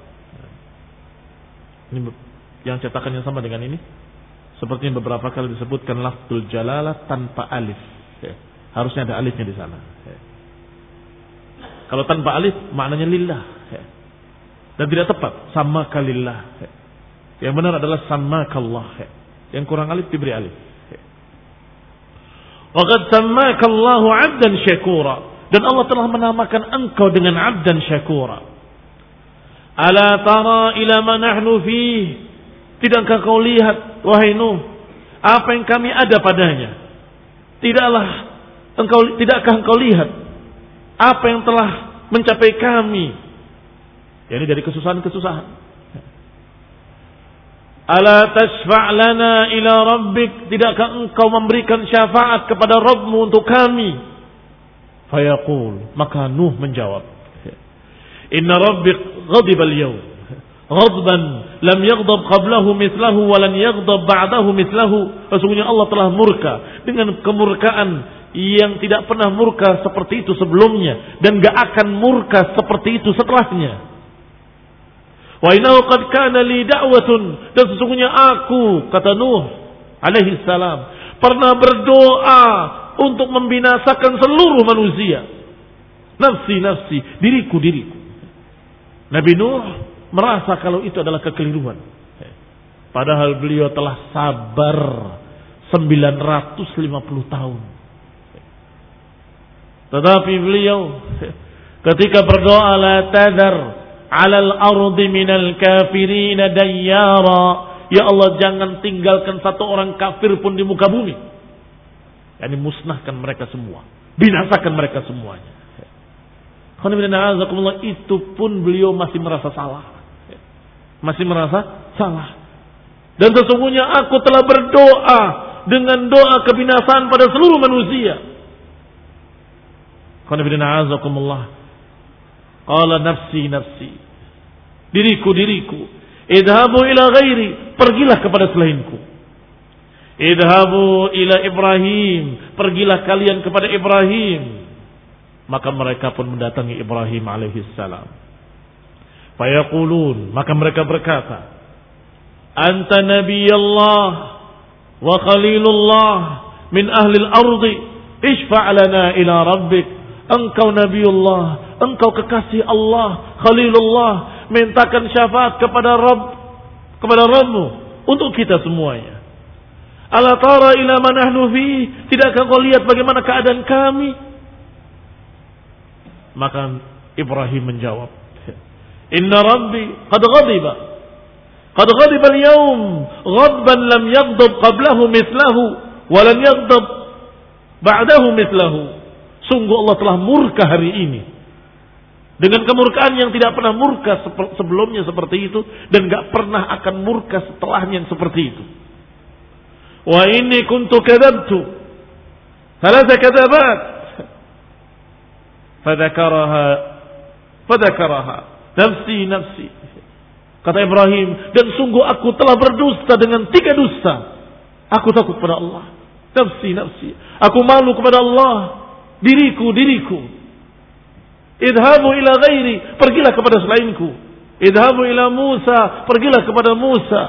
Ini yang cetakan yang sama dengan ini, seperti yang beberapa kali disebutkan lafzul jalalah tanpa alif. Ya, harusnya ada alifnya di sana. Ya. Kalau tanpa alif maknanya lillah. Ya. Dan tidak tepat, samaka lillah. Ya. Yang benar adalah samakallah. Ya. Yang kurang alif diberi alif. Ya. Wa qad sammaka Allahu 'abdan syakura, dan Allah telah menamakan engkau dengan 'abdan syakura. Ala tara ila ma nahnu fih, tidakkah kau lihat wahai Nuh apa yang kami ada padanya? Tidaklah engkau tidakkah engkau lihat apa yang telah mencapai kami, yakni dari kesusahan-kesusahan. Ala tashfa' lana ila rabbik, tidakkah engkau memberikan syafaat kepada Rabbmu untuk kami? Fayaqul, maka Nuh menjawab, inna rabbik ghadiba al-yawm ghadban lam yaghdab qablahu mithlahu wa lan yaghdab ba'dahu mithlahu. Sesungguhnya Allah telah murka dengan kemurkaan yang tidak pernah murka seperti itu sebelumnya dan gak akan murka seperti itu setelahnya. Wa innahu qad kana li da'watun, dan sesungguhnya aku, kata Nuh alaihi salam, pernah berdoa untuk membinasakan seluruh manusia. Nafsi, nafsi, diriku, diriku. Nabi Nuh merasa kalau itu adalah kekeliruan. Padahal beliau telah sabar sembilan ratus lima puluh tahun. Tetapi beliau ketika berdoa, la tadar alal ardi minal kafirina dayyara, ya Allah jangan tinggalkan satu orang kafir pun di muka bumi. Yani musnahkan mereka semua, binasakan mereka semuanya. Itu pun beliau masih merasa salah. Masih merasa salah. Dan sesungguhnya aku telah berdoa dengan doa kebinasaan pada seluruh manusia. Qala nafsi nafsi, diriku diriku. Idhabu ila ghairi, pergilah kepada selainku. Idhabu ila Ibrahim, pergilah kalian kepada Ibrahim. Maka mereka pun mendatangi Ibrahim alaihi salam. Fayaqulun, maka mereka berkata, anta nabiyallah wa khalilullah min ahli al-ardi, ishfa' lana ila rabbik. Engkau nabiullah, engkau kekasih Allah, khalilullah, mintakan syafaat kepada Rabb, kepada Rabbmu untuk kita semuanya. Ala tara ila ma nahnu fi, tidakkah kau lihat bagaimana keadaan kami? Maka Ibrahim menjawab, inna rabbi qad ghadiba, qad ghadiba al-yawm ghadban lam yaghdab qablahu mithlahu wa lan yaghdab ba'dahu mithlahu. Sungguh Allah telah murka hari ini dengan kemurkaan yang tidak pernah murka sebelumnya seperti itu, dan gak pernah akan murka setelahnya yang seperti itu. Wa inni kuntu kadabtu thalatha kadabat fadhakaraha fadhakaraha nafsi nafsi, kata Ibrahim, dan sungguh aku telah berdusta dengan tiga dusta. Aku takut pada Allah, nafsi nafsi, aku malu kepada Allah, diriku diriku. Idhabu ila ghairi, pergilah kepada selainku. Idhabu ila Musa, pergilah kepada Musa.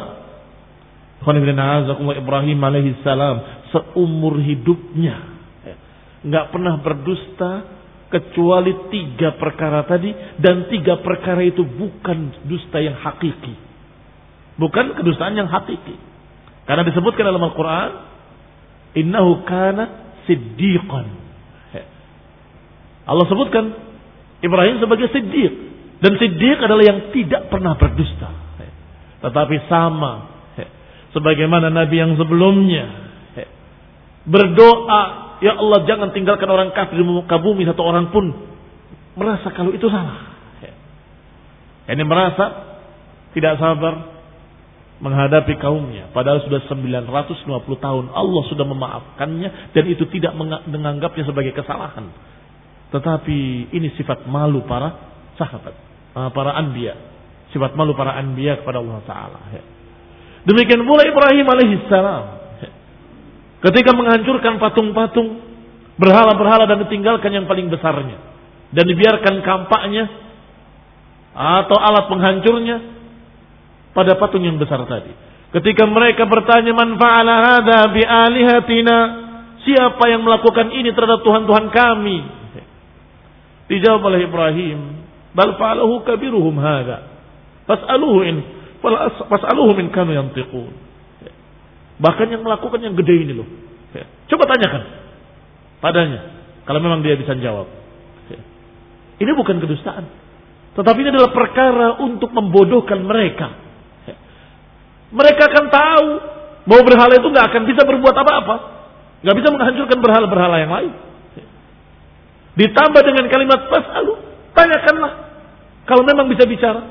Ibrahim alaihi salam seumur hidupnya enggak pernah berdusta kecuali tiga perkara tadi, dan tiga perkara itu bukan dusta yang hakiki, bukan kedustaan yang hakiki, karena disebutkan dalam Al-Quran, innahu kana siddiqan. Allah sebutkan Ibrahim sebagai siddiq, dan siddiq adalah yang tidak pernah berdusta. Tetapi sama sebagaimana Nabi yang sebelumnya berdoa, ya Allah jangan tinggalkan orang kafir di muka bumi satu orang pun, merasa kalau itu salah. Ini merasa tidak sabar menghadapi kaumnya, padahal sudah sembilan ratus lima puluh tahun Allah sudah memaafkannya, dan itu tidak menganggapnya sebagai kesalahan. Tetapi ini sifat malu para sahabat, para anbiya, sifat malu para anbiya kepada Allah Ta'ala. Demikian pula Ibrahim alaihissalam ketika menghancurkan patung-patung, berhala-berhala, dan ditinggalkan yang paling besarnya, dan dibiarkan kampaknya atau alat penghancurnya pada patung yang besar tadi. Ketika mereka bertanya, man fa'ala hadza bi alihatina, siapa yang melakukan ini terhadap Tuhan-Tuhan kami? Dijawab oleh Ibrahim, bal fa'alahu kabiruhum hadza fas'aluhu in fas'aluhu min kanu yantiqun. Bahkan yang melakukan yang gede ini loh, coba tanyakan padanya kalau memang dia bisa jawab. Ini bukan kedustaan, tetapi ini adalah perkara untuk membodohkan mereka. Mereka akan tahu bahwa berhala itu nggak akan bisa berbuat apa-apa, nggak bisa menghancurkan berhala-berhala yang lain. Ditambah dengan kalimat fas'alu, tanyakanlah kalau memang bisa bicara.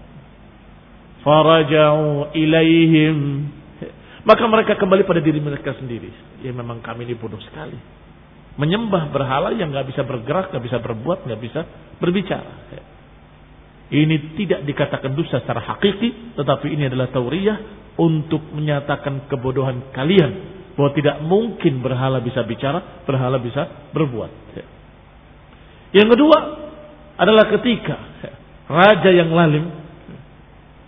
Faraja'u ilaihim, maka mereka kembali pada diri mereka sendiri. Ya memang kami ini bodoh sekali, menyembah berhala yang nggak bisa bergerak, nggak bisa berbuat, nggak bisa berbicara. Ini tidak dikatakan dosa secara hakiki, tetapi ini adalah tauriyah untuk menyatakan kebodohan kalian, bahwa tidak mungkin berhala bisa bicara, berhala bisa berbuat. Yang kedua adalah ketika raja yang lalim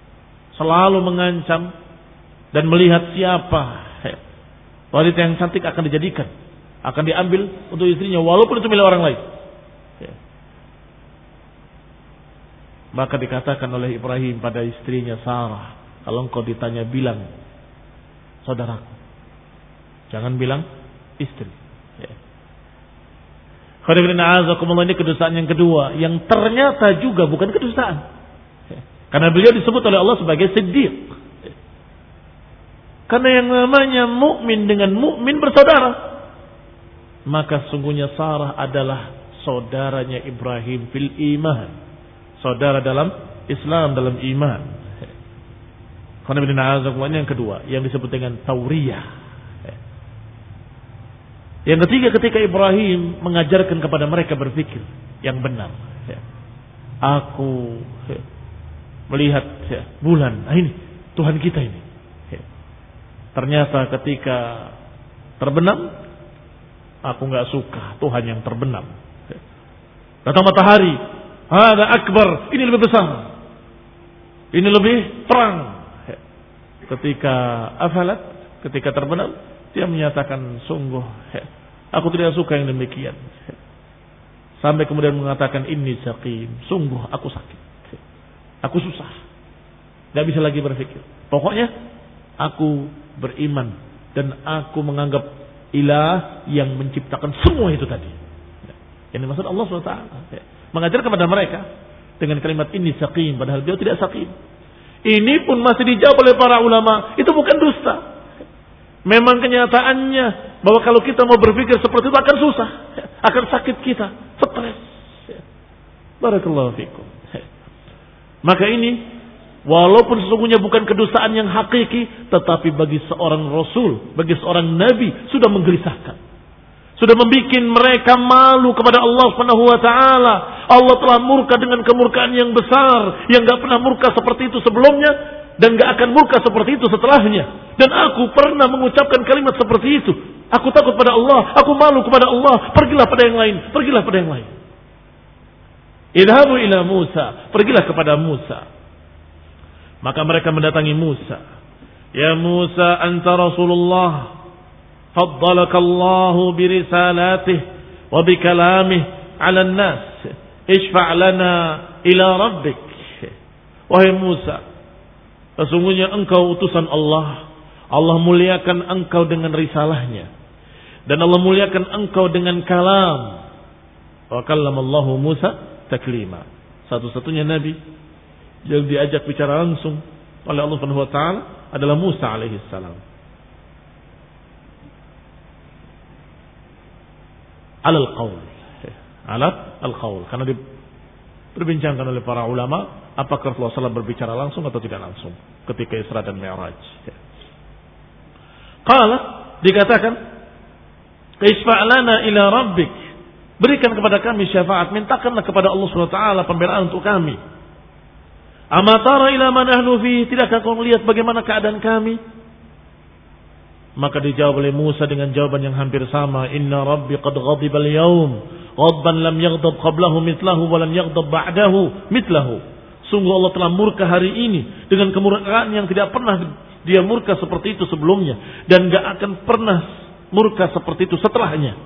selalu mengancam dan melihat siapa wanita yang cantik akan dijadikan, akan diambil untuk istrinya walaupun itu milik orang lain. Maka dikatakan oleh Ibrahim pada istrinya Sarah, kalau engkau ditanya bilang saudaraku, jangan bilang istri. Ini kedustaan yang kedua, yang ternyata juga bukan kedustaan, karena beliau disebut oleh Allah sebagai siddiq. Karena yang namanya mukmin dengan mukmin bersaudara, maka sungguhnya Sarah adalah saudaranya Ibrahim fil iman, saudara dalam Islam, dalam iman. Yang kedua yang disebut dengan tauriyah. Yang ketiga, ketika Ibrahim mengajarkan kepada mereka berpikir yang benar. Aku melihat bulan, nah ini Tuhan kita ini. Ternyata ketika terbenam, aku nggak suka Tuhan yang terbenam. Datang matahari, ada akbar, ini lebih besar, ini lebih terang. Ketika afalat, ketika terbenam, dia menyatakan sungguh aku tidak suka yang demikian. Sampai kemudian mengatakan inni saqim, sungguh aku sakit, aku susah, nggak bisa lagi berpikir. Pokoknya aku beriman dan aku menganggap ilah yang menciptakan semua itu tadi. Yang dimaksud Allah subhanahu wa taala mengajar kepada mereka dengan kalimat inni saqim, padahal beliau tidak saqim. Ini pun masih dijawab oleh para ulama, itu bukan dusta. Memang kenyataannya bahwa kalau kita mau berpikir seperti itu akan susah, akan sakit kita, stres. Barakallahu fikum. Maka ini walaupun sesungguhnya bukan kedustaan yang hakiki, tetapi bagi seorang rasul, bagi seorang nabi sudah menggelisahkan, sudah membuat mereka malu kepada Allah Subhanahu wa taala. Allah telah murka dengan kemurkaan yang besar, yang enggak pernah murka seperti itu sebelumnya dan enggak akan murka seperti itu setelahnya. Dan aku pernah mengucapkan kalimat seperti itu. Aku takut pada Allah, aku malu kepada Allah. Pergilah pada yang lain, pergilah pada yang lain. Idhabu ila Musa, pergilah kepada Musa. Maka mereka mendatangi Musa. Ya Musa, anta Rasulullah, faddalaka Allahu birisalatih wa bikalamih ala nas. Ishfa' lana ila rabbik. Wahai Musa, sesungguhnya engkau utusan Allah. Allah muliakan engkau dengan risalahnya. Dan Allah muliakan engkau dengan kalam. Wa kallamallahu Musa taklima. Satu-satunya nabi yang diajak bicara langsung oleh Allah Subhanahu wa taala adalah Musa alaihi salam. Alal qaul. Alat al-qaul. Karena diperbincangkan oleh para ulama, apakah Rasulullah shallallahu alaihi wasallam berbicara langsung atau tidak langsung ketika Isra dan Mi'raj. Qala, dikatakan, "Isfa' lana ila rabbik." Berikan kepada kami syafaat, mintakanlah kepada Allah Subhanahu wa taala pembelaan untuk kami. Amatara ila man nahnu fi, tidakkah kau melihat bagaimana keadaan kami? Maka dijawab oleh Musa dengan jawaban yang hampir sama, "Inna rabbi qad ghadiba al-yawm, ghadban lam yaghdab qablahu mithlahu wa lam yaghdab ba'dahu mithlahu." Sungguh Allah telah murka hari ini dengan kemurkaan yang tidak pernah dia murka seperti itu sebelumnya dan enggak akan pernah murka seperti itu setelahnya.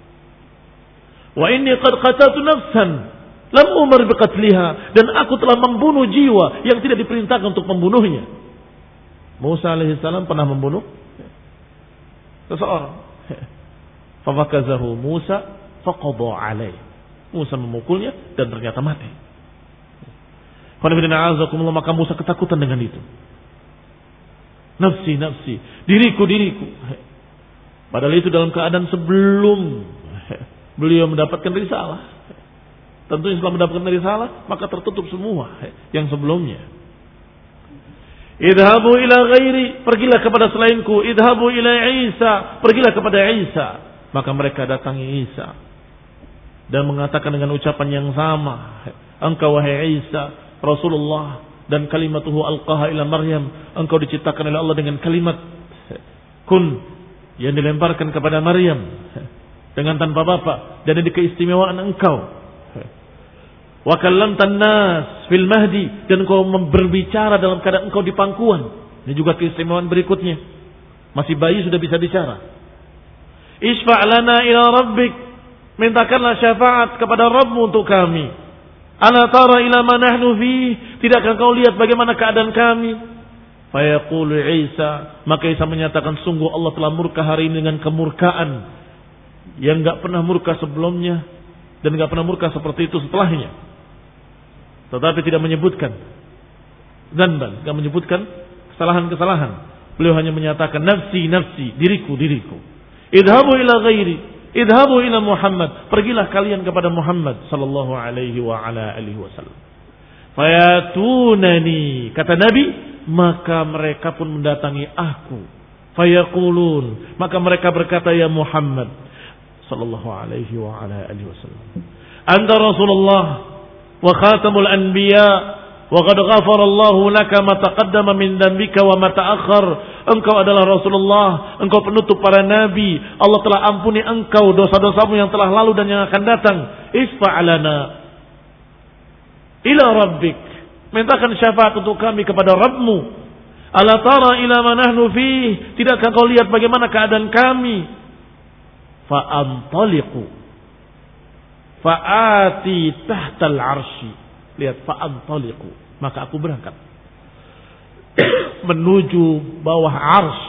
Wa inni qad qataltu nafsan lam umar biqatliha, dan aku telah membunuh jiwa yang tidak diperintahkan untuk membunuhnya. Musa alaihi salam pernah membunuh seseorang. Fafakazahu Musa faqadha alaih. Musa memukulnya dan ternyata mati. Maka Musa ketakutan dengan itu. Nafsi, nafsi, diriku, diriku. Padahal itu dalam keadaan sebelum beliau mendapatkan risalah. Tentu setelah mendapatkan risalah, maka tertutup semua yang sebelumnya. Idhabu ila ghairi, pergilah kepada selainku. Idhabu ila Isa, pergilah kepada Isa. Maka mereka datangi Isa dan mengatakan dengan ucapan yang sama, engkau wahai Isa Rasulullah, dan kalimatuhu alqaha ila Maryam, engkau diciptakan oleh Allah dengan kalimat kun yang dilemparkan kepada Maryam dengan tanpa bapa, dan ini keistimewaan engkau. Wa kallamtan nas fil mahdi, dan engkau berbicara dalam keadaan engkau di pangkuan. Ini juga keistimewaan berikutnya. Masih bayi sudah bisa bicara. Isfa' lana ila rabbik, mintakanlah syafaat kepada Rabbmu untuk kami. Ala tara ila ma nahnu fi, tidakkah kau lihat bagaimana keadaan kami? Fayaqulu Isa, maka Isa menyatakan, sungguh Allah telah murka hari ini dengan kemurkaan yang enggak pernah murka sebelumnya dan enggak pernah murka seperti itu setelahnya. Tetapi tidak menyebutkan dzanban, enggak menyebutkan kesalahan-kesalahan. Beliau hanya menyatakan nafsi nafsi, diriku diriku. Idhabu ila ghairi, idhabu ila Muhammad, pergilah kalian kepada Muhammad sallallahu alaihi wa ala alihi wasallam. Fayatunani, kata Nabi, maka mereka pun mendatangi aku. Fayaqulun, maka mereka berkata, ya Muhammad sallallahu alaihi wa ala alihi wasallam, anta Rasulullah wa khatamul anbiya wa qad ghafara Allahu laka ma taqaddama min dhanbika wa ma ta'akhkhar. Engkau adalah Rasulullah, engkau penutup para nabi. Allah telah ampuni engkau dosa-dosamu yang telah lalu dan yang akan datang. Isfa'lana ila rabbik, mintakan syafaat untuk kami kepada Rabbmu. Ala tara ila ma nahnu fi, tidakkah kau lihat bagaimana keadaan kami? Fa'antaliqu fa'ati tahtal arsy, lihat, fa'antaliqu, maka aku berangkat menuju bawah arsy.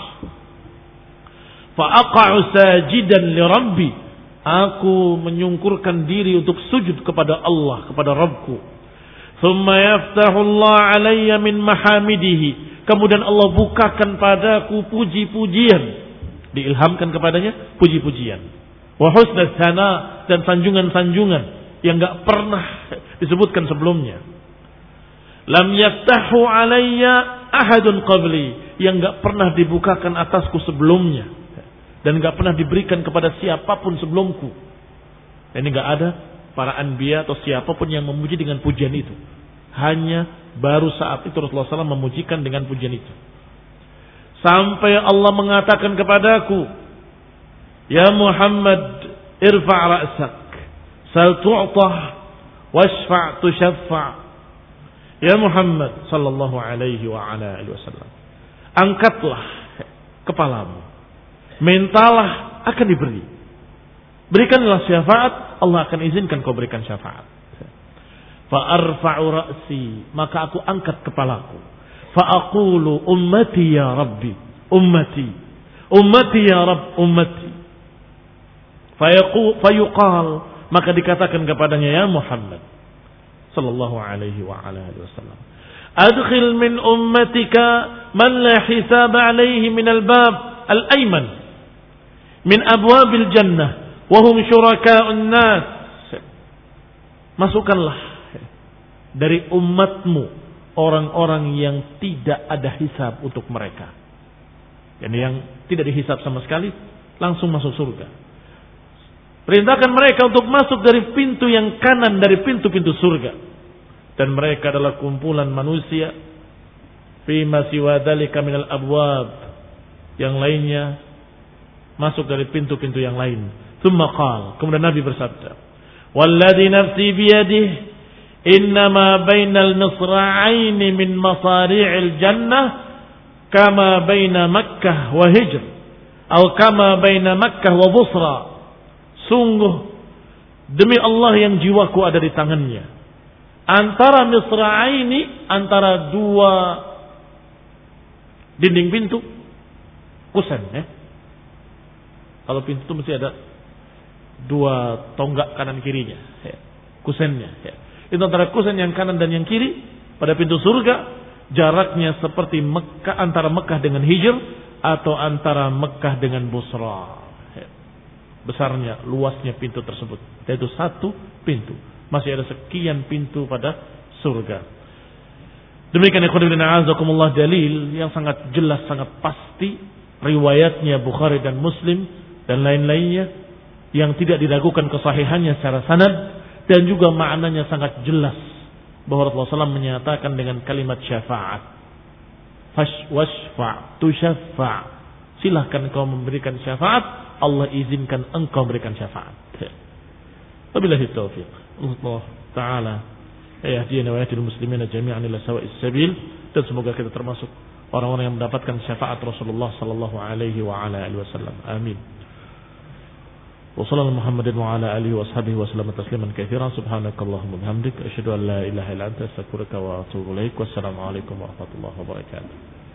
Fa'aqa'u sajidan li rabbi, aku menyungkurkan diri untuk sujud kepada Allah, kepada Rabbku. Thumma yaftahu Allah alayya min mahamidihi, kemudian Allah bukakan padaku puji-pujian, diilhamkan kepadanya puji-pujian. Wa husnul tsana, dan sanjungan-sanjungan yang enggak pernah disebutkan sebelumnya. Lam yaftahu alayya ahadun qabli, yang enggak pernah dibukakan atasku sebelumnya dan enggak pernah diberikan kepada siapapun sebelumku. Ini enggak ada para anbiya atau siapapun yang memuji dengan pujian itu. Hanya baru saat itu Rasulullah shallallahu alaihi wasallam memujikan dengan pujian itu. Sampai Allah mengatakan kepadaku, ya Muhammad, irfa' ra'sak, sal tu'tah, washfa' tushaffa'. Ya Muhammad sallallahu alaihi wa ala alihi wasallam, angkatlah kepalamu, mintalah akan diberi, berikanlah syafaat, Allah akan izinkan kau berikan syafaat. Fa arfa'u ra'si, maka aku angkat kepalaku. Fa aqulu ummati ya Rabbi, ummati, ummati ya Rabb, ummati. Fayuqal, maka dikatakan kepadanya, ya Muhammad sallallahu alaihi wa ala alihi wasallam, adkhil min ummatika man la hisab alaihi min al-bab al-ayman min abwabil jannah wa hum syuraka'un nas. Masukkanlah dari umatmu orang-orang yang tidak ada hisab untuk mereka, yani yang tidak dihisab sama sekali, langsung masuk surga. Perintahkan mereka untuk masuk dari pintu yang kanan dari pintu-pintu surga. Dan mereka adalah kumpulan manusia fima siwa dzalika minal abwab, yang lainnya masuk dari pintu-pintu yang lain. Tsumma qala, kemudian Nabi bersabda, walladzi nafsi biyadihi innama bainal misra'aini min masari'il jannah kama baina Makkah wa Hijr atau kama baina Makkah wa Busra. Sungguh demi Allah yang jiwaku ada di tangannya, antara misra'aini, antara dua dinding pintu, kusen ya. Kalau pintu itu mesti ada dua tonggak kanan kirinya ya. Kusennya ya. Itu antara kusen yang kanan dan yang kiri pada pintu surga, jaraknya seperti Mekah, antara Mekah dengan Hijr atau antara Mekah dengan Busra. Besarnya, luasnya pintu tersebut, yaitu satu pintu. Masih ada sekian pintu pada surga. Demikian ikhwan fillah azakumullah, dalil yang sangat jelas, sangat pasti, riwayatnya Bukhari dan Muslim dan lain-lainnya, yang tidak diragukan kesahihannya secara sanad, dan juga maknanya sangat jelas bahwa Rasulullah shallallahu alaihi wasallam menyatakan dengan kalimat syafaat, washfa' tushaffa', silahkan kau memberikan syafaat, Allah izinkan engkau memberikan syafaat. Wabillahi taufiq. Allah Ta'ala Ya yahdina wa yahdil muslimina jami'an ila sawa'is sabil, dan semoga kita termasuk orang-orang yang mendapatkan syafaat Rasulullah sallallahu alaihi wa ala alihi wasallam. Amin. Wa sallallahu Muhammadin wa ala alihi wa ashabihi wa sallam tasliman katsiran. Subhanakallahumma wa bihamdik asyhadu an la ilaha illa anta astaghfiruka wa atubu ilaik. Wassalamu alaikum warahmatullahi wabarakatuh.